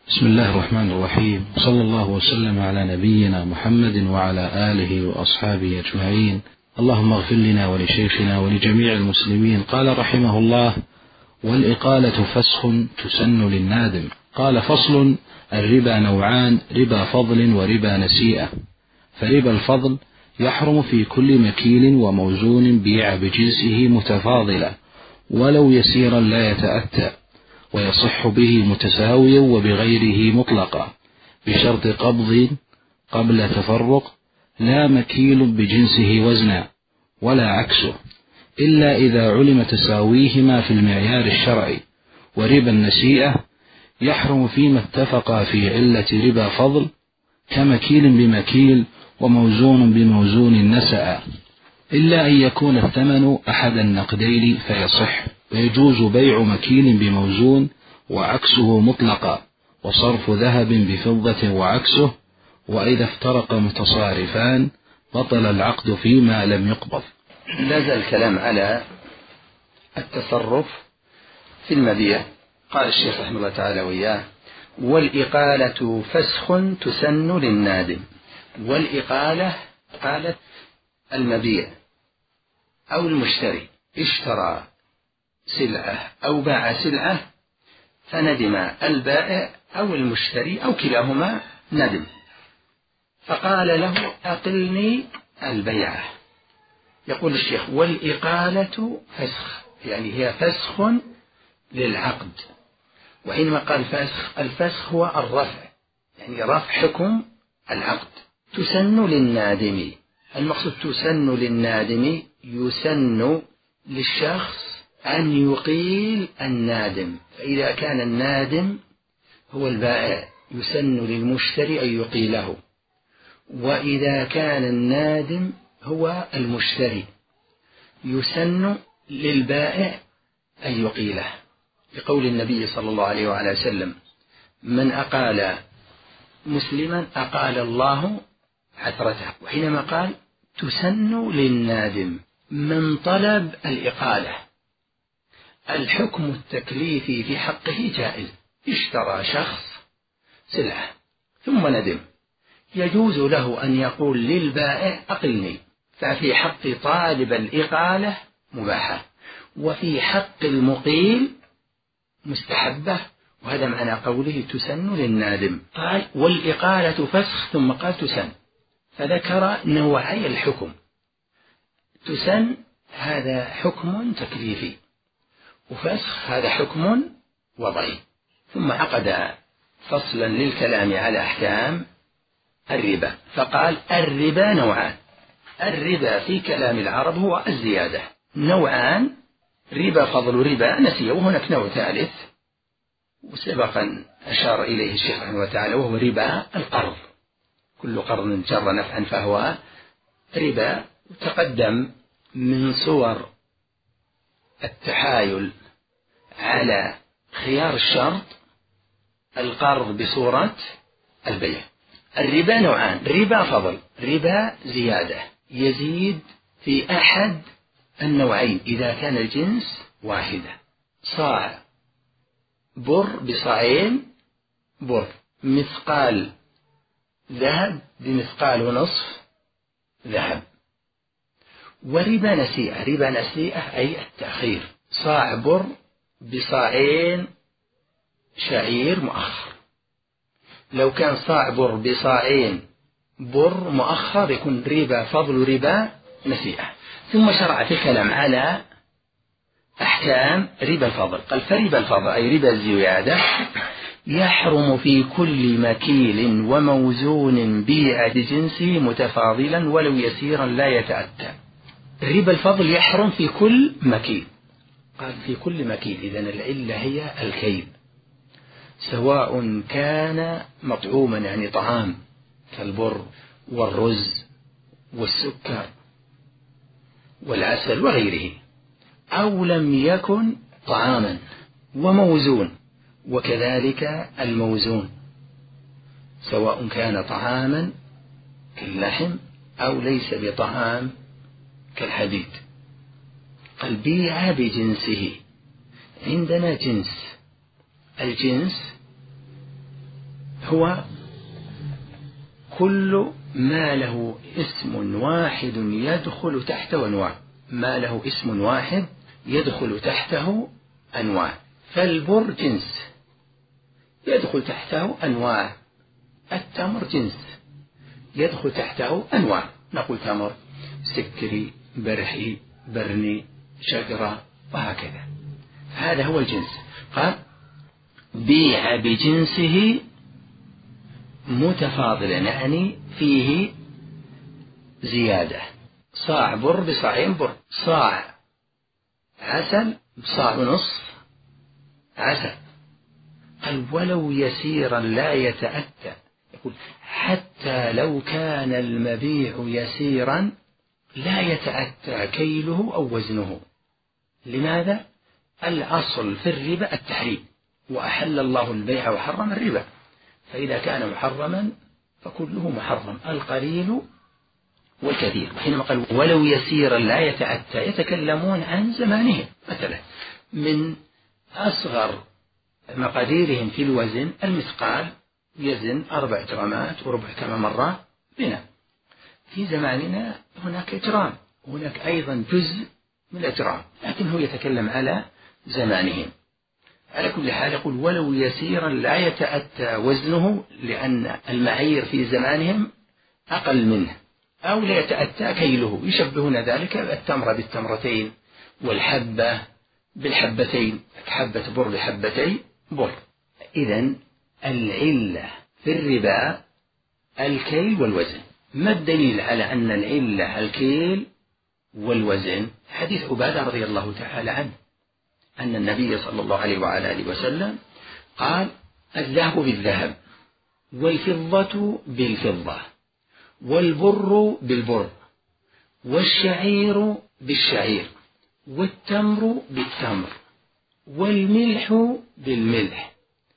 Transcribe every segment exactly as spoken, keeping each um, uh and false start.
بسم الله الرحمن الرحيم، صلى الله وسلم على نبينا محمد وعلى آله وأصحابه أجمعين. اللهم اغفر لنا ولشيخنا ولجميع المسلمين. قال رحمه الله: والإقالة فسخ تسن للنادم. قال: فصل: الربا نوعان: ربا فضل وربا نسيئة. فربا الفضل يحرم في كل مكيل وموزون بيع بجنسه متفاضلا ولو يسيرا لا يتأتى، ويصح به متساويا وبغيره مطلقا، بشرط قبض قبل تفرق، لا مكيل بجنسه وزنا ولا عكسه، إلا إذا علم تساويهما في المعيار الشرعي. وربا النسيئة يحرم فيما اتفقا في علة ربا فضل، كمكيل بمكيل وموزون بموزون نسأ، إلا أن يكون الثمن أحد النقدين فيصح، ويجوز بيع مكيل بموزون وعكسه مطلقا، وصرف ذهب بفضة وعكسه، وإذا افترق متصارفان بطل العقد فيما لم يقبض. لازال الكلام على التصرف في المبيع. قال الشيخ رحمه الله تعالى وإياه: والإقالة فسخ تسن للنادم. والإقالة قالت المبيع أو المشتري اشترى سلعة أو باع سلعة فندم البائع أو المشتري أو كلاهما ندم، فقال له: أقلني البيعة. يقول الشيخ: والإقالة فسخ، يعني هي فسخ للعقد. وحينما قال فسخ، الفسخ هو الرفع، يعني رفع حكم العقد. تسن للنادم، المقصود تسن للنادم، يسن للشخص أن يقيل النادم. فإذا كان النادم هو البائع يسن للمشتري أن يقيله، وإذا كان النادم هو المشتري يسن للبائع أن يقيله، لقول النبي صلى الله عليه وعلى وسلم: من أقال مسلما أقال الله عثرته. وحينما قال تسن للنادم من طلب الإقالة، الحكم التكليفي في حقه جائز. اشترى شخص سلعة ثم ندم، يجوز له أن يقول للبائع أقلني، ففي حق طالب الإقالة مباحة، وفي حق المقيل مستحبة. وهذا معنى قوله تسن للنادم. قال: والإقالة فسخ، ثم قال تسن، فذكر نوعي الحكم. تسن هذا حكم تكليفي، وفسخ هذا حكم وضعي. ثم عقد فصلا للكلام على أحكام الربا، فقال: الربا نوعان. الربا في كلام العرب هو الزيادة. نوعان: ربا فضل وربا نسيئة. وهناك نوع ثالث وسبقا أشار إليه الشيخ رحمه الله تعالى، وهو ربا القرض. كل قرض جر نفعا فهو ربا. تقدم من صور التحايل على خيار الشرط القرض بصورة البيع. الربا نوعان: ربا فضل، ربا زيادة، يزيد في أحد النوعين إذا كان الجنس واحدة. صاع بر بصاعين بر، مثقال ذهب بمثقال ونصف ذهب. وربا نسيئة، ربا نسيئة أي التأخير، صاع بر بصاعين شعير مؤخر. لو كان صاع بر بصاعين بر مؤخر يكون ربا فضل وربا نسيئة. ثم شرع في الكلام على أحكام ربا الفضل. قال: فربا الفضل أي ربا الزيادة يحرم في كل مكيل وموزون بيع بجنسه متفاضلا ولو يسيرا لا يتأتى. ربا الفضل يحرم في كل مكيل. قال في كل مكيل، إذن العلة هي الكيل، سواء كان مطعوما يعني طعام كالبر والرز والسكر والعسل وغيره، أو لم يكن طعاما، وموزون، وكذلك الموزون سواء كان طعاما كاللحم أو ليس بطعام كالحديد. قال: بيع بجنسه. عندنا جنس، الجنس هو كل ما له اسم واحد يدخل تحته أنواع، ما له اسم واحد يدخل تحته أنواع. فالبر جنس يدخل تحته أنواع، التمر جنس يدخل تحته أنواع، نقول تمر، سكري، برحي، برني، شجرة، وهكذا. هذا هو الجنس. قال بيع بجنسه متفاضلا، يعني فيه زيادة، صاع بر بصاعين بر، صاع عسل بصاع ونصف عسل. قال ولو يسيرا لا يتأتى، يقول حتى لو كان المبيع يسيرا لا يتأتى كيله أو وزنه. لماذا؟ الأصل في الربا التحريم، وأحل الله البيع وحرم الربا، فإذا كان محرما فكله محرم، القليل والكثير. وحينما قال ولو يسيرا لا يتأتى يتكلمون عن زمانهم، مثلا من أصغر مقاديرهم في الوزن المثقال يزن أربع جرامات وربع كما مر بنا. في زماننا هناك جرام، هناك أيضا جزء من الجرام، لكن هو يتكلم على زمانهم. على كل حال يقول ولو يسيرا لا يتأتى وزنه، لأن المعايير في زمانهم أقل منه، أو لا يتأتى كيله، يشبهون ذلك التمر بالتمرتين والحبة بالحبتين، حبة بر بحبتي بر. إذن العلة في الربا الكيل والوزن. ما الدليل على أن العلة الكيل والوزن؟ حديث عبادة رضي الله تعالى عنه أن النبي صلى الله عليه وعلى آله وسلم قال الذهب بالذهب، والفضة بالفضة، والبر بالبر، والشعير بالشعير، والتمر بالتمر، والملح بالملح،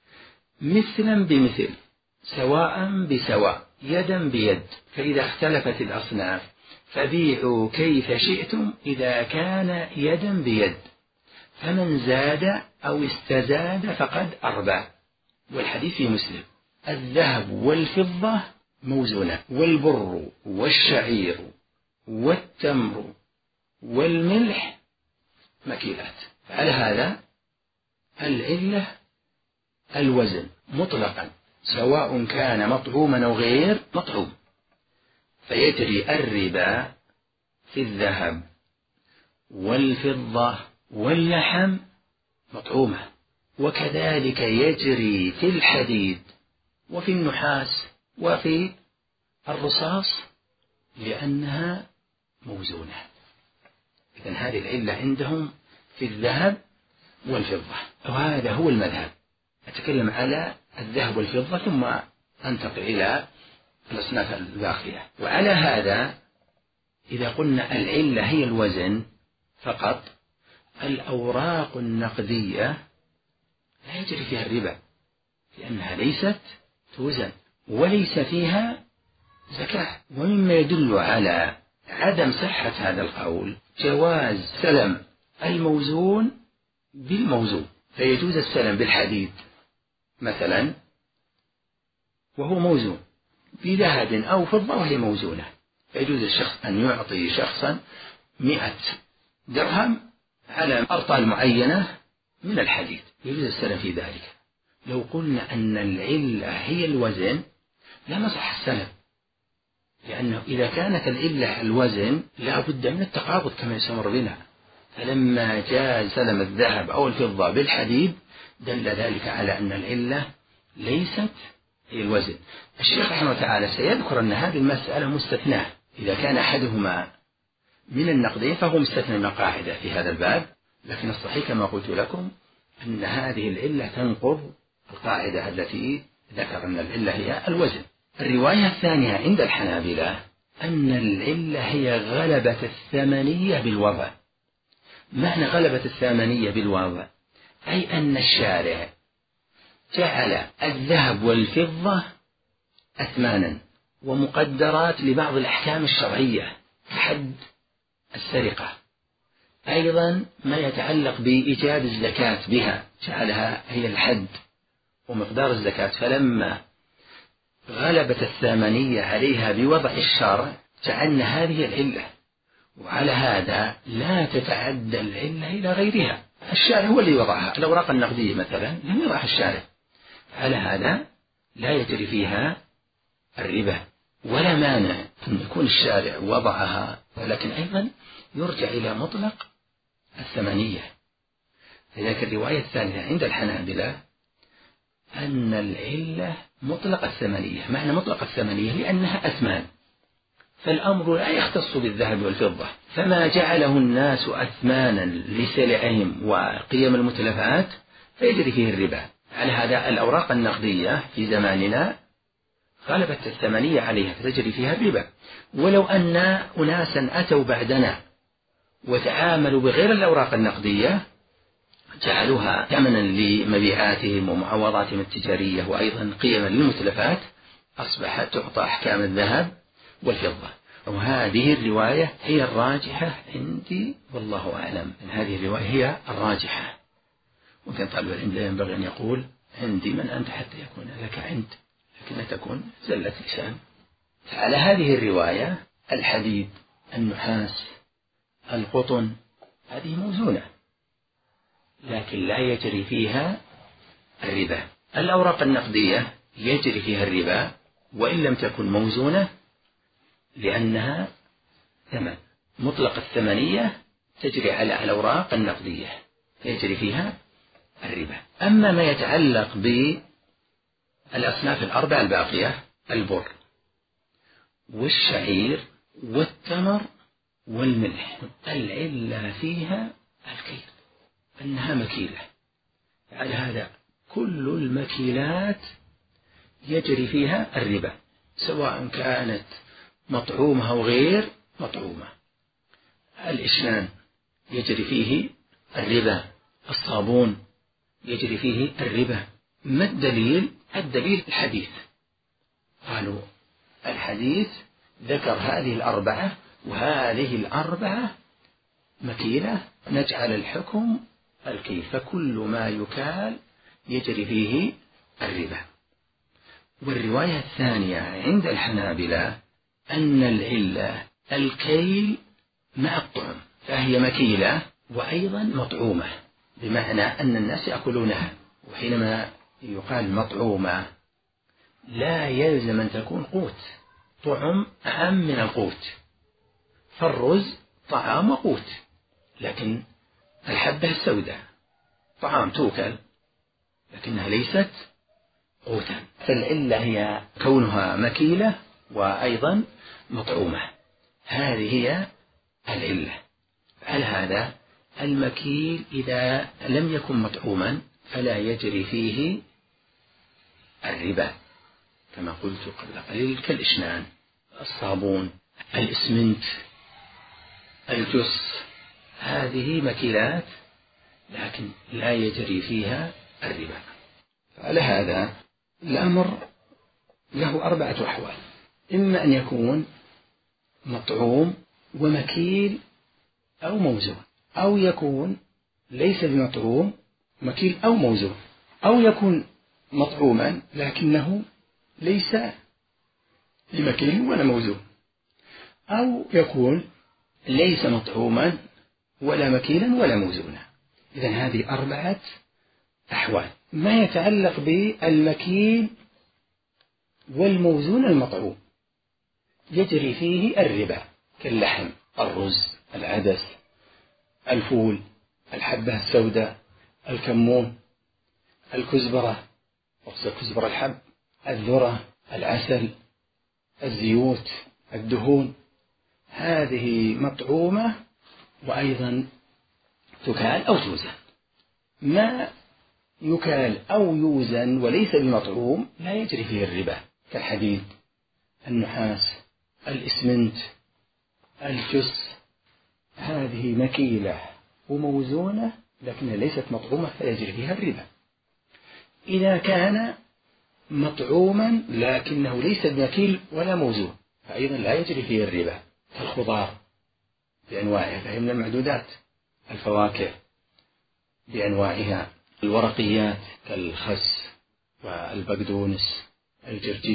مثلا بمثل، سواء بسواء، يدا بيد، فإذا اختلفت الأصناف فبيعوا كيف شئتم إذا كان يدا بيد، فمن زاد أو استزاد فقد أربى. والحديث في مسلم. الذهب والفضة موزونة، والبر والشعير والتمر والملح مكيلات. على هذا العلة الوزن مطلقا، سواء كان مطعوما أو غير مطعوم، فيجري الربا في الذهب والفضة واللحم مطعومة، وكذلك يجري في الحديد وفي النحاس وفي الرصاص لأنها موزونة. إذن هذه العلة عندهم في الذهب والفضة، وهذا هو المذهب. أتكلم على الذهب والفضة ثم أنتقل إلى الأصناف الباقية. وعلى هذا إذا قلنا العلة هي الوزن فقط، الأوراق النقدية لا يجري فيها الربا، لأنها ليست توزن وليس فيها زكاة. ومما يدل على عدم صحة هذا القول جواز سلم الموزون بالموزون، فيجوز السلم بالحديد مثلا وهو موزون، بذهب أو فضة وهي موزونة، فيجوز الشخص أن يعطي شخصا مئة درهم على أرطال معينة من الحديد، يجوز السلم في ذلك. لو قلنا أن العلة هي الوزن لا صح السلم، لأنه إذا كانت العلة الوزن لا بد من التقابض كما يسمر بنا، فلما جاء سلم الذهب أو الفضة بالحديد دل ذلك على أن العلة ليست هي الوزن. الشيخ رحمه الله تعالى سيذكر أن هذه المسألة مستثناة، إذا كان أحدهما من النقدين فهو مستثنى من القاعدة في هذا الباب، لكن الصحيح كما قلت لكم أن هذه العلة تنقض القاعدة التي ذكر أن العلة هي الوزن. الرواية الثانية عند الحنابلة أن العلة هي غلبة الثمنية بالوضع. معنى غلبة الثمنية بالوضع أي أن الشارع جعل الذهب والفضة أثمانا ومقدرات لبعض الأحكام الشرعية كحد السرقة، أيضا ما يتعلق بإيجاب الزكاة بها جعلها هي الحد ومقدار الزكاة. فلما غلبت الثمنية عليها بوضع الشرع جعلنا هذه العلة، وعلى هذا لا تتعدى العلة إلى غيرها. الشارع هو اللي وضعها، الأوراق النقدية مثلا لم يضعها الشارع، على هذا لا يجري فيها الربا، ولا مانع أن يكون الشارع وضعها، ولكن أيضا يرجع إلى مطلق الثمنية. لذلك الرواية الثالثة عند الحنابلة أن العلة مطلق الثمنية. معنى مطلق الثمنية لأنها أثمان، فالأمر لا يختص بالذهب والفضة، فما جعله الناس أثمانا لسلعهم وقيم المتلفات فيجري فيه الربا. على هذا الأوراق النقدية في زماننا غلبت الثمنية عليها فتجري فيها الربا. ولو أن أناسا أتوا بعدنا وتعاملوا بغير الأوراق النقدية جعلوها ثمنا لمبيعاتهم ومعوضاتهم التجارية وأيضا قيما للمتلفات، أصبحت تعطى أحكام الذهب والفضة. وهذه الرواية هي الراجحة عندي والله أعلم، إن هذه الرواية هي الراجحة. ممكن طالب العلم لا ينبغي أن يقول عندي من أنت حتى يكون لك عند، لكن تكون زلة لسان. على هذه الرواية الحديد، النحاس، القطن هذه موزونة لكن لا يجري فيها الربا. الأوراق النقدية يجري فيها الربا وإن لم تكن موزونة، لأنها ثمن مطلق الثمنية تجري على الأوراق النقدية يجري فيها الربا. أما ما يتعلق بالأصناف الأربعة الباقية، البر والشعير والتمر والملح، العلة فيها الكيل، أنها مكيلة. على هذا كل المكيلات يجري فيها الربا، سواء كانت مطعومة أو غير مطعومة. الإشنان يجري فيه الربا، الصابون يجري فيه الربا. ما الدليل؟ الدليل الحديث، قالوا الحديث ذكر هذه الأربعة وهذه الأربعة مكيلة، نجعل الحكم الكيل، فكل ما يكال يجري فيه الربا. والرواية الثانية عند الحنابلة أن العلة الكيل مع الطعم، فهي مكيلة وأيضا مطعومة، بمعنى أن الناس يأكلونها. وحينما يقال مطعومة لا يلزم أن تكون قوت، طعم أهم من القوت، فالرز طعام وقوت، لكن الحبة السوداء طعام توكل لكنها ليست قوتا. فالعلة هي كونها مكيلة وأيضا مطعومة، هذه هي العلة. على هذا المكيل إذا لم يكن مطعوما فلا يجري فيه الربا كما قلت قبل قليل، كالإشنان، الصابون، الإسمنت، الجص، هذه مكيلات لكن لا يجري فيها الربا. على هذا الأمر له أربعة أحوال، إما أن يكون مطعوم ومكيل أو موزون، أو يكون ليس بمطعوم مكيل أو موزون، أو يكون مطعوما لكنه ليس بمكيل ولا موزون، أو يكون ليس مطعوما ولا مكيلا ولا موزونا. إذن هذه أربعة أحوال. ما يتعلق بالمكيل والموزون المطعوم يجري فيه الربا، كاللحم، الرز، العدس، الفول، الحبة السوداء، الكمون، الكزبرة، وقصد كزبرة الحب، الذرة، العسل، الزيوت، الدهون، هذه مطعومة وأيضا تكال أو توزن. ما يكال أو يوزن وليس بمطعوم لا يجري فيه الربا، كالحديد، النحاس، الإسمنت، الجص، هذه مكيلة وموزونة لكنها ليست مطعومة فيجري فيها الربا. إذا كان مطعوما لكنه ليس بمكيل ولا موزون فأيضا لا يجري فيه الربا، كالخضار بأنواعها فهي من المعدودات، الفواكه بأنواعها، الورقيات كالخس والبقدونس، الجرجير،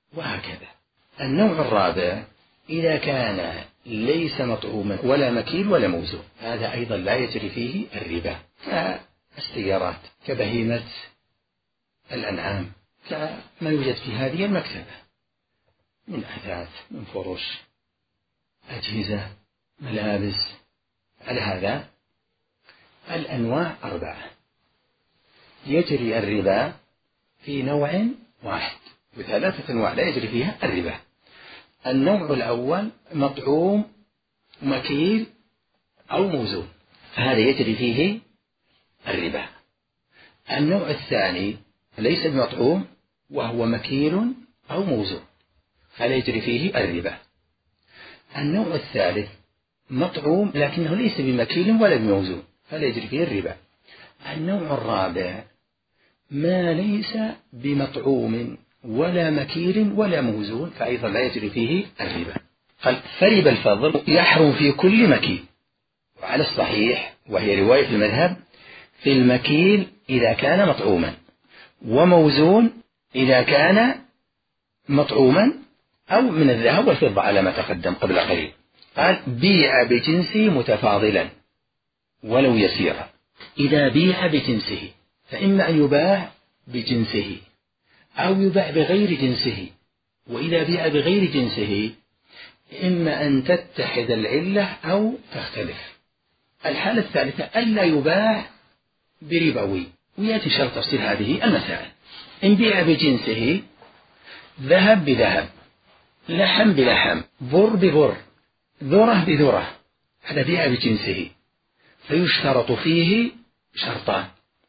وهكذا. النوع الرابع إذا كان ليس مطعوما ولا مكيل ولا موزون، هذا أيضا لا يجري فيه الربا، كالسيارات، كبهيمة الأنعام، كما يوجد في هذه المكتبة من أثاث، من فرش، أجهزة، ملابس. على هذا الأنواع أربعة يجري الربا في نوع واحد، وثلاثة أنواع لا يجري فيها الربا. النوع الأول مطعوم مكيل أو موزون، فهذا يجري فيه الربا. النوع الثاني ليس بمطعوم وهو مكيل أو موزون، فلا يجري فيه الربا. النوع الثالث مطعوم لكنه ليس بمكيل ولا بموزون، فلا يجري فيه الربا. النوع الرابع ما ليس بمطعوم ولا مكيل ولا موزون، فأيضا لا يجري فيه الربا. قال فربا الفضل يحرم في كل مكيل، وعلى الصحيح وهي رواية المذهب في المكيل إذا كان مطعوما، وموزون إذا كان مطعوما أو من الذهب والفضة على ما تقدم قبل قليل. قال بيع بجنسه متفاضلا ولو يسيرا. إذا بيع بجنسه فإما أن يباع بجنسه أو يباع بغير جنسه، وإذا بيع بغير جنسه إما أن تتحد العلة أو تختلف. الحالة الثالثة ألا يباع بربوي، ويأتي شرط تفصيل هذه المسائل. إن بيع بجنسه ذهب بذهب، لحم بلحم، بر ببر، ذرة بذرة، هذا بيع بجنسه، فيشترط فيه شرطان: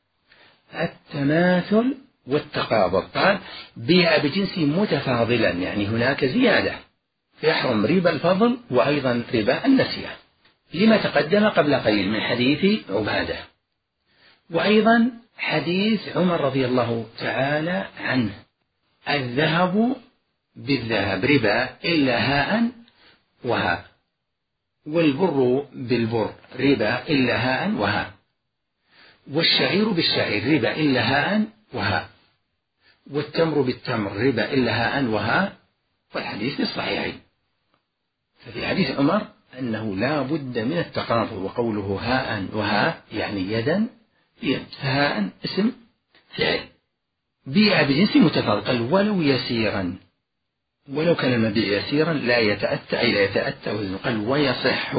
التماثل والتقابض. قال بيع بجنسه متفاضلا، يعني هناك زيادة، فيحرم ربا الفضل وأيضا ربا النسيئة، لما تقدم قبل قليل من حديث عبادة، وأيضا حديث عمر رضي الله تعالى عنه: الذهب بالذهب ربا إلا هاء وهاء، والبر بالبر ربا إلا هاء وهاء، والشعير بالشعير ربا إلا هاء وهاء، والتمر بالتمر ربا إلا هاء وهاء. والحديث في الصحيحين. ففي حديث عمر أنه لا بد من التقابض، وقوله هاء وهاء يعني يدا بيد، فهاء اسم فعل. بيع بجنس متفاضل، قال ولو يسيرا، ولو كان المبيع يسيرا لا يتأتى أي لا يتأتى وزنه. قال ويصح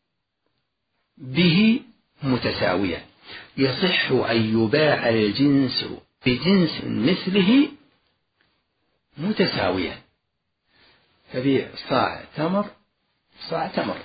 به متساويا، يصح أن يباع الجنس بجنس مثله متساويا، فبيع صاع تمر صاع تمر،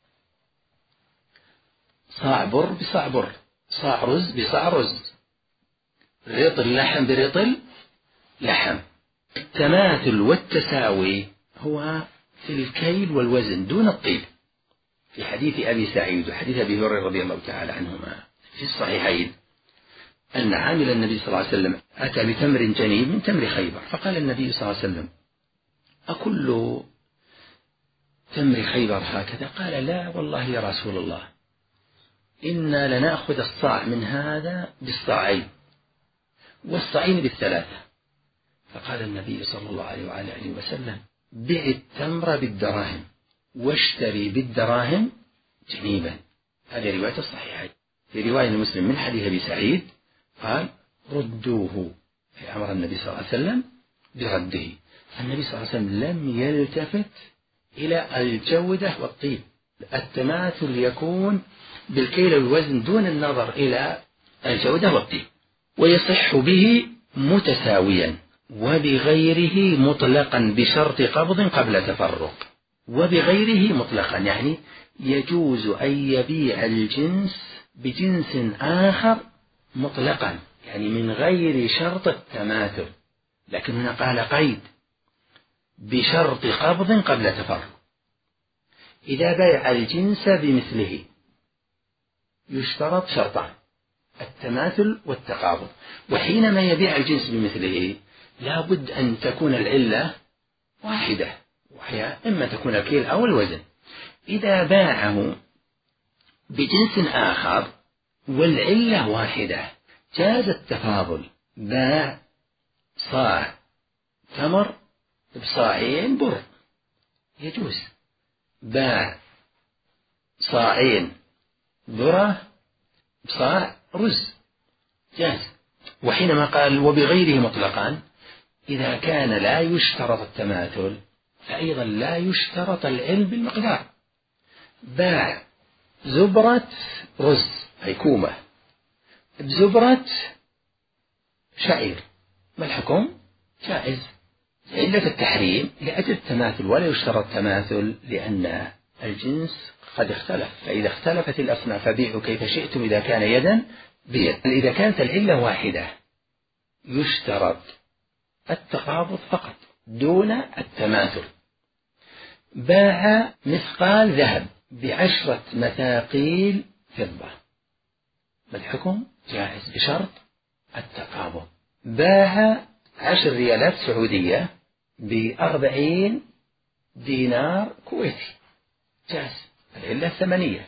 صاع بر بصاع بر، صاع رز بصاع رز، رطل لحم برطل لحم. التماثل والتساوي هو في الكيل والوزن دون الطيب، في حديث أبي سعيد وحديث أبي هريرة رضي الله تعالى عنهما في الصحيحين أن عامل النبي صلى الله عليه وسلم أتى بتمر جنيب من تمر خيبر، فقال النبي صلى الله عليه وسلم: أكل تمر خيبر هكذا؟ قال: لا والله يا رسول الله، إنا لنأخذ الصاع من هذا بالصاعين والصاعين بالثلاثة. فقال النبي صلى الله عليه وآله وسلم: بع التمر بالدراهم واشتري بالدراهم جنيبا. هذه رواية الصحيحين. في رواية مسلم من حديث أبي سعيد قال: ردوه، في أمر النبي صلى الله عليه وسلم برده. النبي صلى الله عليه وسلم لم يلتفت إلى الجودة والطيب. التماثل يكون بالكيل والوزن دون النظر إلى الجودة والطيب. ويصح به متساويا وبغيره مطلقا بشرط قبض قبل تفرق. وبغيره مطلقا يعني يجوز أن يبيع الجنس بجنس آخر مطلقا، يعني من غير شرط التماثل، لكن هنا قال قيد: بشرط قبض قبل تفرق. إذا بايع الجنس بمثله يشترط شرطان: التماثل والتقابض. وحينما يبيع الجنس بمثله لا بد أن تكون العلة واحدة، وهي إما تكون الكيل أو الوزن. إذا باعه بجنس آخر والعلة واحدة جاز التفاضل، باع صاع تمر بصاعين بر يجوز، باع صاعين ذرة بصاع رز جاز. وحينما قال وبغيره مطلقا، إذا كان لا يشترط التماثل فأيضا لا يشترط العلم بالمقدار. باع زبرة رز أي كومة بزبرة شعير، ما الحكم؟ جائز. علة التحريم لأجل التماثل، ولا يشترط التماثل لأن الجنس قد اختلف، فإذا اختلفت الأصناف فبيعوا كيف شئتم إذا كان يدا بيد. إذا كانت العلة واحدة يشترط التقابض فقط دون التماثل. باع مثقال ذهب بعشرة مثاقيل فضة، ما الحكم؟ جائز بشرط التقابض. باع عشر ريالات سعودية بأربعين دينار كويتي، جائز. العلة ثمانية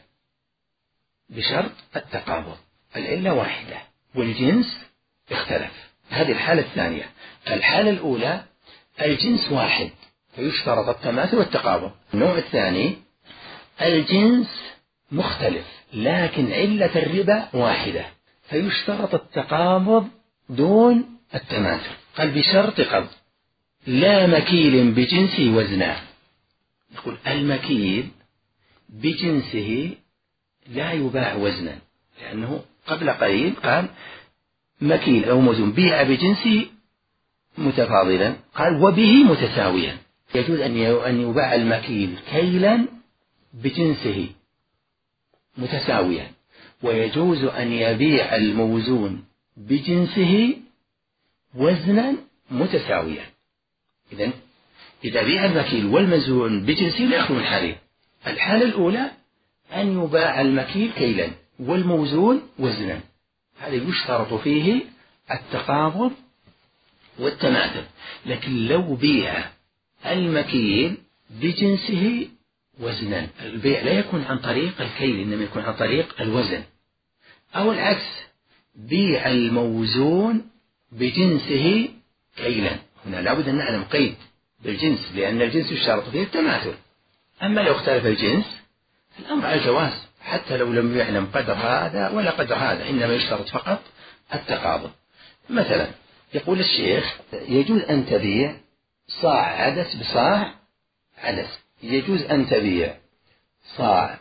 بشرط التقابض، العلة واحدة والجنس اختلف. هذه الحالة الثانية. الحالة الأولى الجنس واحد فيشترط التماثل والتقابض. النوع الثاني الجنس مختلف لكن علة الربا واحدة فيشترط التقابض دون التماثل. قال بشرط قبض لا مكيل بجنسه وزنا. يقول المكيل بجنسه لا يباع وزنا، لأنه قبل قليل قال مكيل أو موزون بيع بجنسه متفاضلا، قال وبه متساويا. يجوز أن يباع المكيل كيلا بجنسه متساويا، ويجوز أن يبيع الموزون بجنسه وزنا متساويا. إذن إذا بيع المكيل والموزون بجنسه لا يخلو من حالين. الحالة الأولى أن يباع المكيل كيلا والموزون وزنا، هذا يشترط فيه التقابض والتماثل. لكن لو بيع المكيل بجنسه وزنا، البيع لا يكون عن طريق الكيل إنما يكون عن طريق الوزن، أو العكس بيع الموزون بجنسه كيلا. هنا لابد أن نعلم قيد بالجنس، لأن الجنس يشترط فيه التماثل. أما لو اختلف الجنس الأمر على الجواز حتى لو لم يعلم قدر هذا ولا قدر هذا، إنما يشترط فقط التقابض. مثلا يقول الشيخ يجوز أن تبيع صاع عدس بصاع عدس، يجوز أن تبيع صاع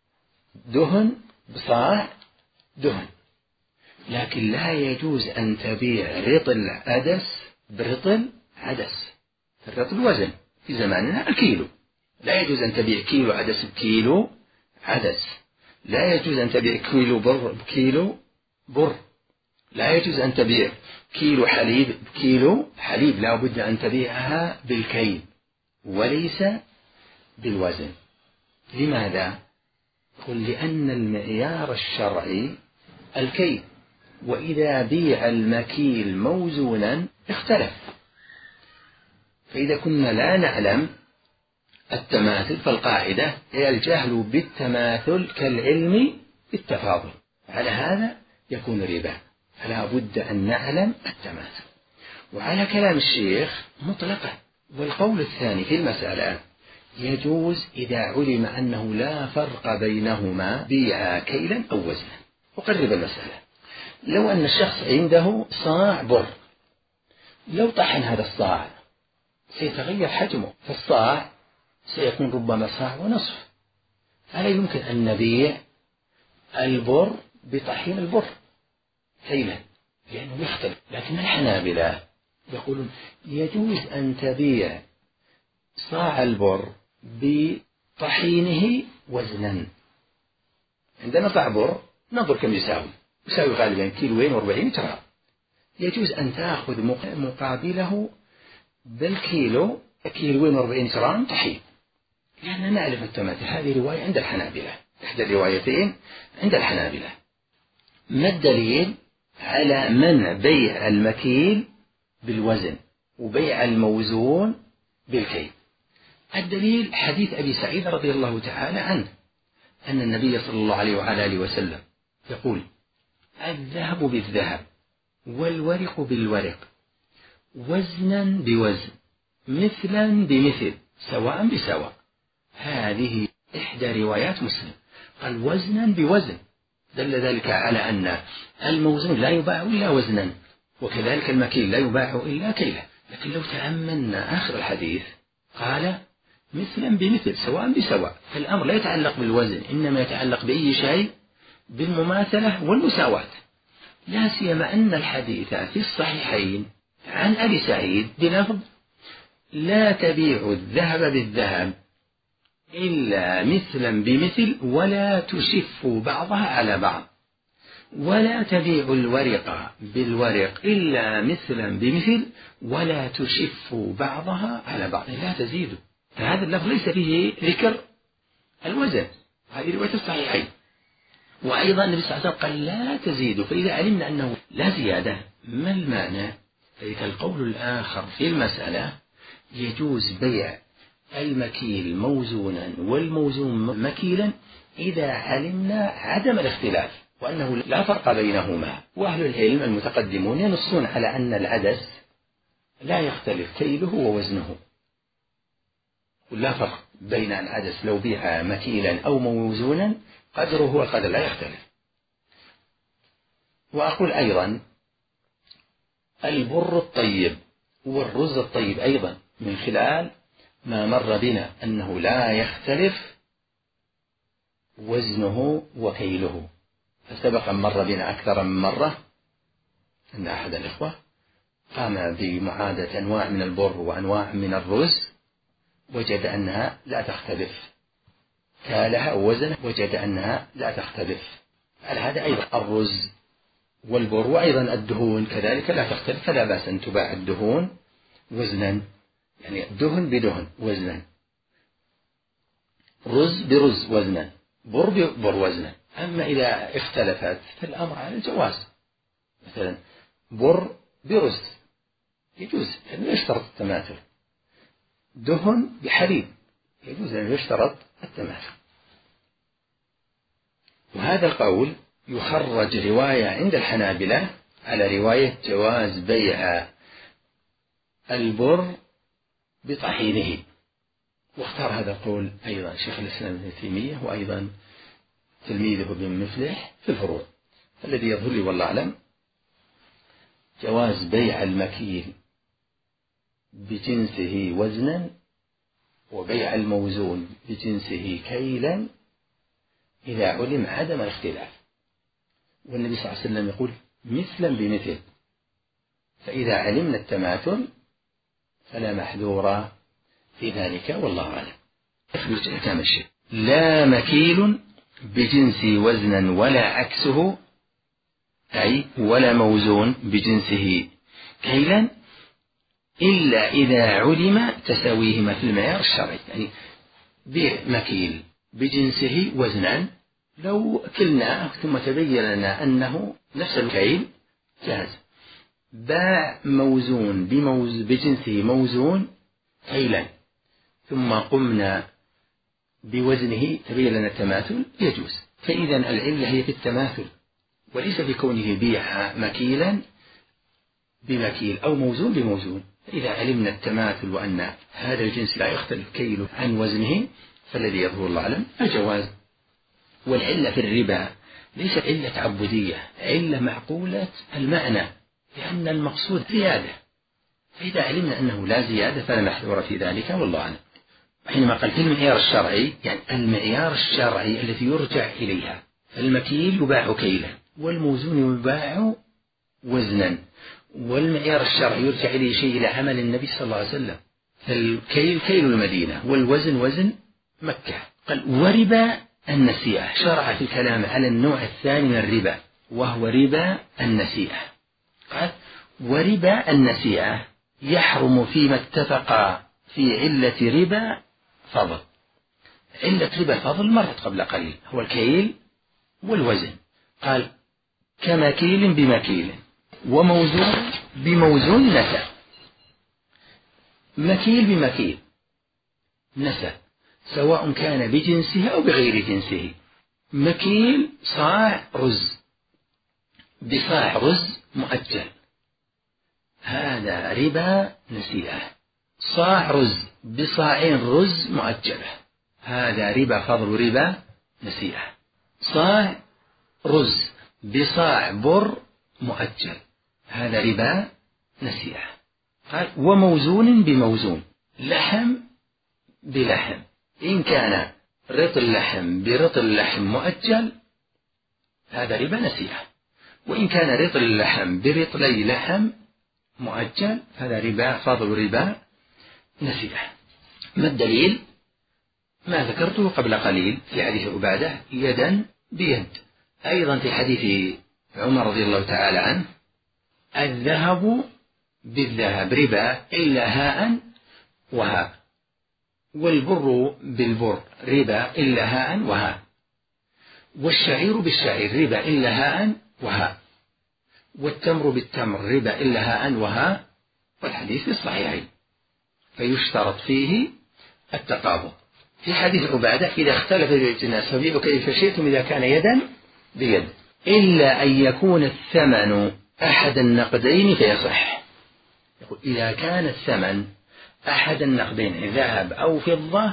دهن بصاع دهن، لكن لا يجوز أن تبيع رطل عدس برطل عدس. الرطل وزن في زماننا الكيلو، لا يجوز أن تبيع كيلو عدس بكيلو عدس، لا يجوز أن تبيع كيلو بر بكيلو بر، لا يجوز أن تبيع كيلو حليب بكيلو حليب، لا بد أن تبيعها بالكيل وليس بالوزن. لماذا؟ قل لأن المعيار الشرعي الكيل، وإذا بيع المكيل موزونا اختلف. فإذا كنا لا نعلم التماثل فالقاعدة هي الجهل بالتماثل كالعلم بالتفاضل، على هذا يكون ربا، فلا بد أن نعلم التماثل. وعلى كلام الشيخ مطلقا. والقول الثاني في المسألة يجوز إذا علم أنه لا فرق بينهما بيع كيلا أو وزنا. أقرب المسألة. لو أن الشخص عنده صاع بر، لو طحن هذا الصاع سيتغير حجمه، فالصاع سيكون ربما صاع ونصف، فلا يمكن أن نبيع البر بطحين البر كيلا لأنه يختلف. لكن الحنابلة يقولون يجوز أن تبيع صاع البر بطحينه وزنا. عندنا صاع بر ننظر كم يساوي، يساوي غالبا كيلوين واربعين ترى، يجوز أن تأخذ مقابله بالكيلو كيلوين واربعين جرام طحين، لأننا نعرف التماثل. هذه رواية عند الحنابلة، إحدى الروايتين عند الحنابلة. ما الدليل على منع بيع المكيل بالوزن وبيع الموزون بالكيل؟ الدليل حديث أبي سعيد رضي الله تعالى عنه أن النبي صلى الله عليه وعلى آله وسلم يقول الذهب بالذهب والورق بالورق وزنا بوزن مثلا بمثل سواء بسواء. هذه إحدى روايات مسلم. قال وزنا بوزن، دل ذلك على أن الموزون لا يباع إلا وزنا، وكذلك المكيل لا يباع إلا كيلا. لكن لو تأملنا آخر الحديث قال مثلا بمثل سواء بسواء، فالأمر لا يتعلق بالوزن، إنما يتعلق بأي شيء بالمماثلة والمساواة. لا سيما أن الحديث في الصحيحين عن أبي سعيد بلفظ لا تبيع الذهب بالذهب إلا مثلا بمثل ولا تشف بعضها على بعض، ولا تبيع الورق بالورق إلا مثلا بمثل ولا تشف بعضها على بعض، لا تزيد. فهذا اللفظ ليس فيه ذكر الوزن، هذه رواية الصحيحين. وأيضا النبي صلى الله عليه وسلم قال لا تزيد، فإذا علمنا أنه لا زيادة ما المعنى؟ فإذا القول الآخر في المسألة يجوز بيع المكيل موزونا والموزون مكيلا إذا علمنا عدم الاختلاف وأنه لا فرق بينهما. وأهل العلم المتقدمون ينصون على أن العدس لا يختلف كيله ووزنه، ولا فرق بين العدس لو بيع مكيلا أو موزونا قدره والقدر لا يختلف. وأقول أيضا البر الطيب والرز الطيب أيضا من خلال ما مر بنا أنه لا يختلف وزنه وكيله. فسبق أن مر بنا أكثر من مرة أن أحد الإخوة قام بمعادة أنواع من البر وأنواع من الرز، وجد أنها لا تختلف، كالها وزنه وجد أنها لا تختلف. على هذا أيضا الرز والبر وأيضا الدهون كذلك لا تختلف، فلا بأس أن تباع الدهون وزنا، يعني دهن بدهن وزنا، رز برز وزنا، بر ببر وزنا. أما إذا اختلفت فالأمر على الجواز، مثلا بر برز يجوز أن يشترط التماثل، دهن بحليب يجوز أن يشترط التماثل. وهذا القول يخرج رواية عند الحنابلة على رواية جواز بيع البر بطحينه، واختار هذا القول أيضا شيخ الإسلام ابن تيمية وأيضا تلميذه ابن مفلح في الفروع. الذي يظهر لي والله أعلم جواز بيع المكيل بجنسه وزنا وبيع الموزون بجنسه كيلا إذا علم عدم الاختلاف. والنبي صلى الله عليه وسلم يقول مثلا بمثل، فإذا علمنا التماثل فلا محذور في ذلك والله أعلم. كما الشيء لا مكيل بجنس وزنا ولا عكسه، أي ولا موزون بجنسه كيلا إلا إذا علم تساويهما في المعيار الشرعي. يعني بيع مكيل بجنسه وزنا لو كلناه ثم تبين لنا أنه نفس الكيل جاز. باع موزون بموز بجنسه موزون كيلا ثم قمنا بوزنه تبين لنا التماثل يجوز. فإذا العلة هي في التماثل وليس في كونه بيع مكيلا بمكيل أو موزون بموزون. إذا علمنا التماثل وأن هذا الجنس لا يختلف كيله عن وزنه فالذي يظهر الله أعلم الجواز. والعلة في الربا ليست علة تعبدية، علة معقولة المعنى، لأن المقصود زيادة. فإذا علمنا أنه لا زيادة فلا محذور في ذلك والله أعلم. حينما قال في المعيار الشرعي يعني المعيار الشرعي التي يرجع إليها، المكيل يباع كيلا والموزون يباع وزنا، والمعيار الشرعي يرجع إليه شيء إلى عمل النبي صلى الله عليه وسلم. فالكيل كيل المدينة والوزن وزن مكة. قال وربا النسيئة، شرع في الكلام على النوع الثاني من الربا وهو ربا النسيئة. قال وربا النسيئة يحرم فيما اتفق في علة ربا فضل. علة ربا الفضل مرت قبل قليل هو الكيل والوزن. قال كمكيل بمكيل وموزون بموزون نسى. مكيل بمكيل نسى سواء كان بجنسه أو بغير جنسه. مكيل صاع رز بصاع رز مؤجل، هذا ربا نسيئة. صاع رز بصاعين رز مؤجلة، هذا ربا فضل ربا نسيئة. صاع رز بصاع بر مؤجل، هذا ربا نسيئة. قال وموزون بموزون، لحم بلحم، إن كان رطل لحم برطل لحم مؤجل هذا ربا نسيئة، وإن كان رطل اللحم برطلي لحم مؤجل هذا ربا فضل ربا نسيئة. ما الدليل؟ ما ذكرته قبل قليل في حديث عبادة يدا بيد، أيضا في حديث عمر رضي الله تعالى عنه الذهب بالذهب ربا إلا هاء وهاء، والبر بالبر ربا إلا هاء وهاء، والشعير بالشعير ربا إلا هاء وهاء، والتمر بالتمر ربا إلا هاء وهاء، والحديث في الصحيحين، فيشترط فيه التقابض. في حديث عبادة إذا اختلف الجناس فبيعوا كيف شئتم إذا كان يدا بيد، إلا أن يكون الثمن أحد النقدين فيصح. يقول إذا كان الثمن أحد النقدين ذهب أو فضة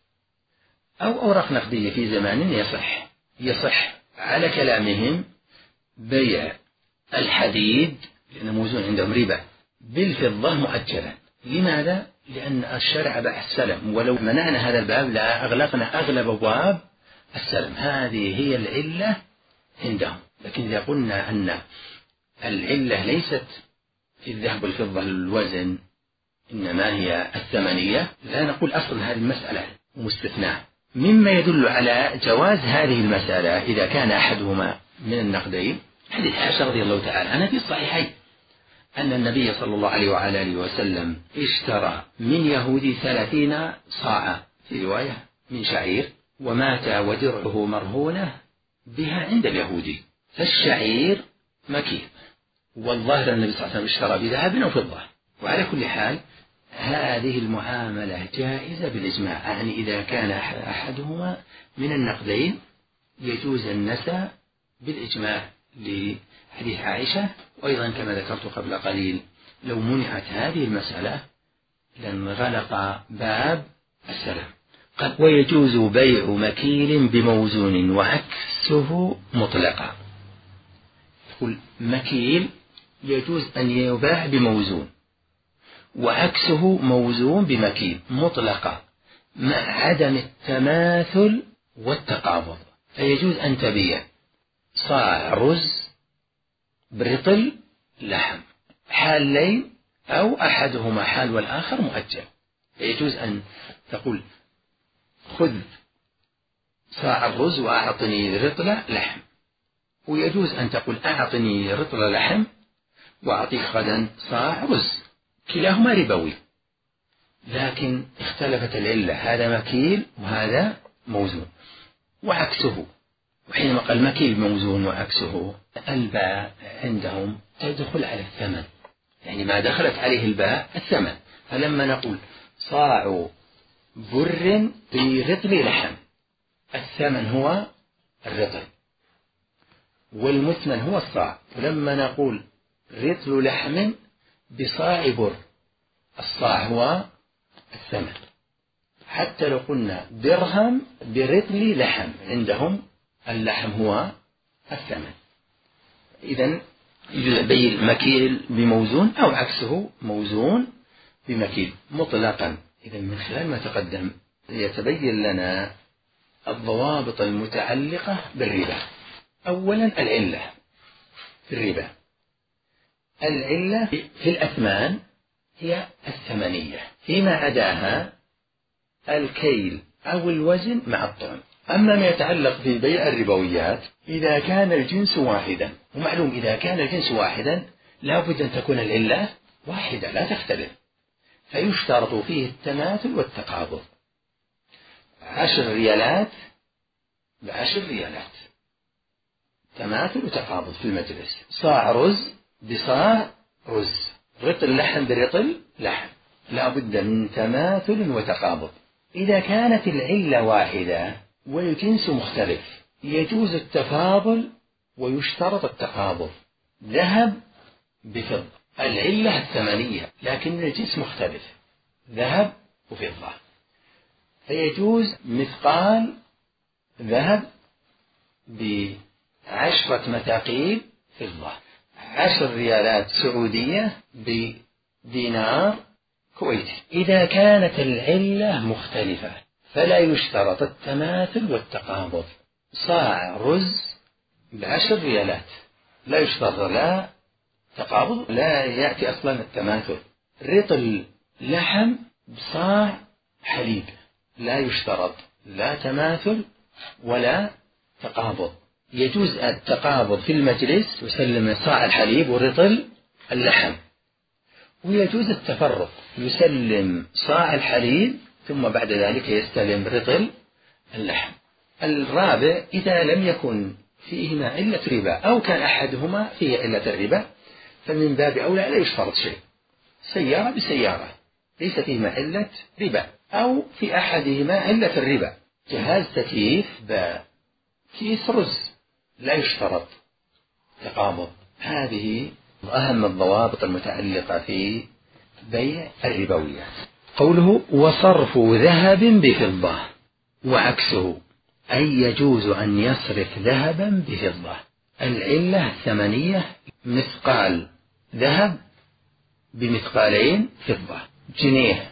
أو أوراق نقدية في زمان يصح يصح على كلامهم بيع الحديد لأن موزون عندهم ربا بالفضة مؤجلا. لماذا؟ لأن الشرع باع السلم، ولو منعنا هذا الباب لا أغلقنا أغلب أبواب السلم، هذه هي العلة عندهم. لكن إذا قلنا أن العلة ليست في الذهب والفضة الوزن إنما هي الثمنية، لا نقول أصل هذه المسألة مستثناة. مما يدل على جواز هذه المسألة إذا كان أحدهما من النقدين حديث عائشة رضي الله تعالى عنها في الصحيحين أن النبي صلى الله عليه وعلى آله وسلم اشترى من يهودي ثلاثين صاعا في رواية من شعير، ومات ودرعه مرهونة بها عند اليهودي، فالشعير مكيل، والظاهر النبي صلى الله عليه وسلم اشترى بذهب أو فضة. وعلى كل حال هذه المعاملة جائزة بالإجماع، يعني إذا كان أحدهما من النقدين يجوز النسى بالإجماع لحديث عائشة. وأيضا كما ذكرت قبل قليل لو منعت هذه المسألة لانغلق باب السلام. قد ويجوز بيع مكيل بموزون وعكسه مطلقا. يقول مكيل يجوز أن يباع بموزون وعكسه موزون بمكيل مطلقا مع عدم التماثل والتقابض، فيجوز أن تبيع صاع رز برطل لحم حالين أو أحدهما حال والآخر مؤجل. يجوز أن تقول خذ صاع الرز وأعطني رطل لحم، ويجوز أن تقول أعطني رطل لحم وأعطيك غدا صاع رز، كلاهما ربوي، لكن اختلفت العلة، هذا مكيل وهذا موزون. وعكسه، وحينما قال مكيل موزون وعكسه الباء عندهم تدخل على الثمن، يعني ما دخلت عليه الباء الثمن. فلما نقول صاع بر برطل لحم الثمن هو الرطل والمثمن هو الصاع، ولما نقول رطل لحم بصاع بر الصاع هو الثمن. حتى لو قلنا درهم برطل لحم عندهم اللحم هو الثمن. إذن يجوز بيع مكيل بموزون أو عكسه موزون بمكيل مطلقا. إذن من خلال ما تقدم يتبين لنا الضوابط المتعلقة بالربا. أولا العلة في الربا، العلة في الأثمان هي الثمنية، فيما عداها الكيل أو الوزن مع الطعم. أما ما يتعلق في بيع الربويات إذا كان الجنس واحدا، ومعلوم إذا كان الجنس واحدا لا بد أن تكون العلة واحدة لا تختلف، فيشترط فيه التماثل والتقابض. عشر ريالات بعشر ريالات، تماثل وتقابض في المجلس. صاع رز بصاع رز، رطل لحم برطل لحم، لا بد من تماثل وتقابض. إذا كانت العلة واحدة والجنس مختلف يجوز التفاضل ويشترط التقابض. ذهب بفضة، العلة الثمنية لكن الجنس مختلف، ذهب وفضة، فيجوز مثقال ذهب بعشرة مثاقيل فضة، عشر ريالات سعودية بدينار كويتي. إذا كانت العلة مختلفة فلا يشترط التماثل والتقابض. صاع رز بعشر ريالات لا يشترط لا تقابض، لا يأتي أصلا التماثل. رطل لحم بصاع حليب لا يشترط لا تماثل ولا تقابض. يجوز التقابض في المجلس، يسلم صاع الحليب ورطل اللحم، ويجوز التفرق، يسلم صاع الحليب ثم بعد ذلك يستلم رطل اللحم. الرابع إذا لم يكن فيهما علة ربا أو كان أحدهما فيه علة الربا فمن باب أولى لا يشترط شيء. سيارة بسيارة ليس فيهما علة ربا أو في أحدهما علة الربا. جهاز تكييف بكيس رز لا يشترط تقابض. هذه أهم الضوابط المتعلقة في بيع الربويات. قوله وصرف ذهب بفضة وعكسه، أي يجوز أن يصرف ذهبا بفضة. العلة الثمنية مثقال ذهب بمثقالين فضة، جنيه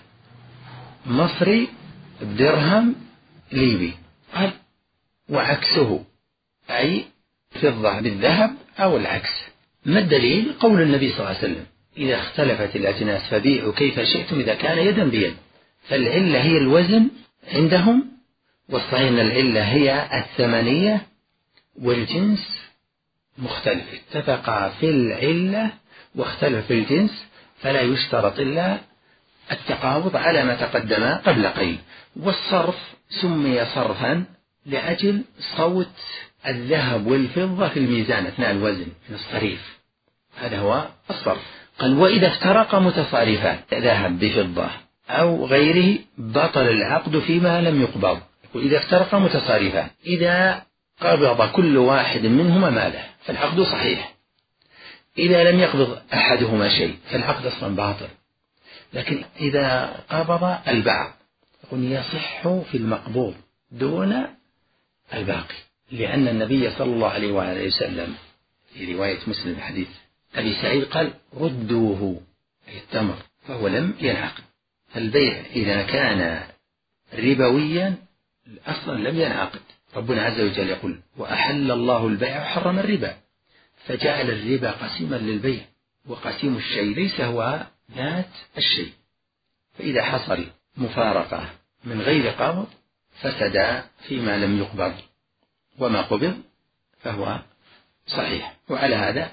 مصري بدرهم ليبي. قال وعكسه أي فضة بالذهب أو العكس. ما الدليل؟ قول النبي صلى الله عليه وسلم إذا اختلفت الأجناس فبيعوا كيف شئتم إذا كان يدا بيد. فالعلة هي الوزن عندهم، والصحيح أن العلة هي الثمنية والجنس مختلف. اتفقا في العلة واختلف في الجنس، فلا يشترط إلا التقابض على ما تقدم قبل قليل. والصرف سمي صرفا لأجل صوت الذهب والفضة في الميزان أثناء الوزن في الصريف، هذا هو الصرف. قال وإذا افترق متصارفان ذهب بفضة أو غيره بطل العقد فيما لم يقبض. وإذا افترق متصارفان، إذا قبض كل واحد منهما ماله فالعقد صحيح. إذا لم يقبض أحدهما شيء فالعقد أصلا باطل. لكن إذا قبض البعض يقول يصح في المقبوض دون الباقي، لأن النبي صلى الله عليه وآله وسلم في رواية مسلم حديث أبي سعيد قال ردوه أي التمر فهو لم ينعقد. فالبيع إذا كان ربويا أصلا لم ينعقد. ربنا عز وجل يقول وأحل الله البيع وحرم الربا، فجعل الربا قسيما للبيع، وقسيم الشيء ليس هو ذات الشيء. فإذا حصل مفارقة من غير قبض فسد فيما لم يقبض، وما قبض فهو صحيح. وعلى هذا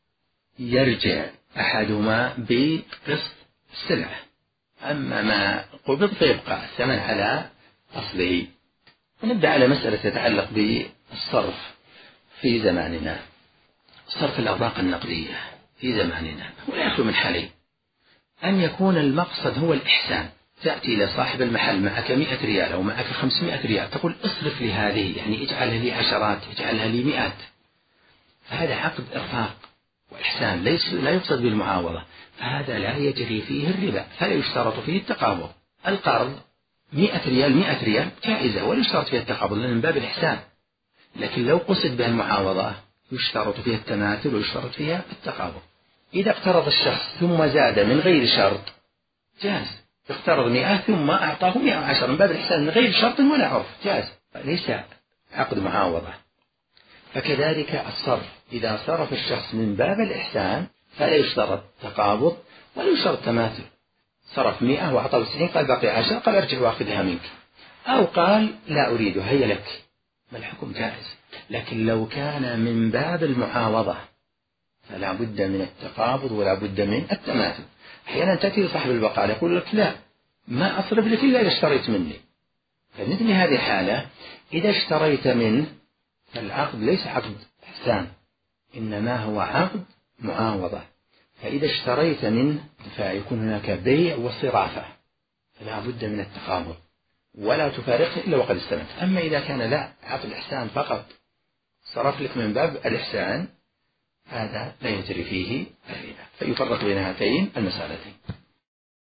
يرجع أحدهما بقسط السلعة، أما ما قبض فيبقى الثمن على أصله. ونبدأ على مسألة تتعلق بالصرف في زماننا. صرف الأوراق النقدية في زماننا ولا يخلو من حالين: أن يكون المقصد هو الإحسان، تأتي إلى صاحب المحل معك مئة ريال أو معك خمسمائة ريال تقول اصرف لي هذه، يعني اجعلها لي عشرات، اجعلها لي مئات. فهذا عقد إرفاق وإحسان، ليس لا يقصد بالمعاوضة، فهذا لا يجري فيه الربا، فلا يشترط فيه التقابض. القرض مئة ريال مئة ريال جائزة ولا يشترط فيها التقابض لأن من باب الإحسان. لكن لو قصد بها المعاوضة يشترط فيها التماثل ويشترط فيها التقابض. إذا اقترض الشخص ثم زاد من غير شرط جاز، اقترض مئة ثم أعطاه مئة وعشرة من باب الإحسان من غير شرط ولا عرف جاز، ليس عقد معاوضة. فكذلك الصرف، إذا صرف الشخص من باب الإحسان فلا يشترط تقابض ولا يشترط تماثل. صرف مئة وأعطاه تسعين قال باقي عشرة قال ارجع وأخذها منك، أو قال لا أريدها هي لك، ما الحكم جائز. لكن لو كان من باب المعاوضة فلا بد من التقابض ولا بد من التماثل. أحيانا تأتي صاحب البقالة يقول لك لا ما أصرف لك إلا إذا اشتريت مني. فمثل هذه الحالة إذا اشتريت منه فالعقد ليس عقد إحسان إنما هو عقد معاوضة. فإذا اشتريت منه فيكون هناك بيع وصرافة، فلا بد من التقابض ولا تفارقه إلا وقد استلمت. أما إذا كان لا عقد إحسان فقط صرف لك من باب الإحسان هذا لا يجري فيه الربا. فيفرق بين هاتين المسألتين.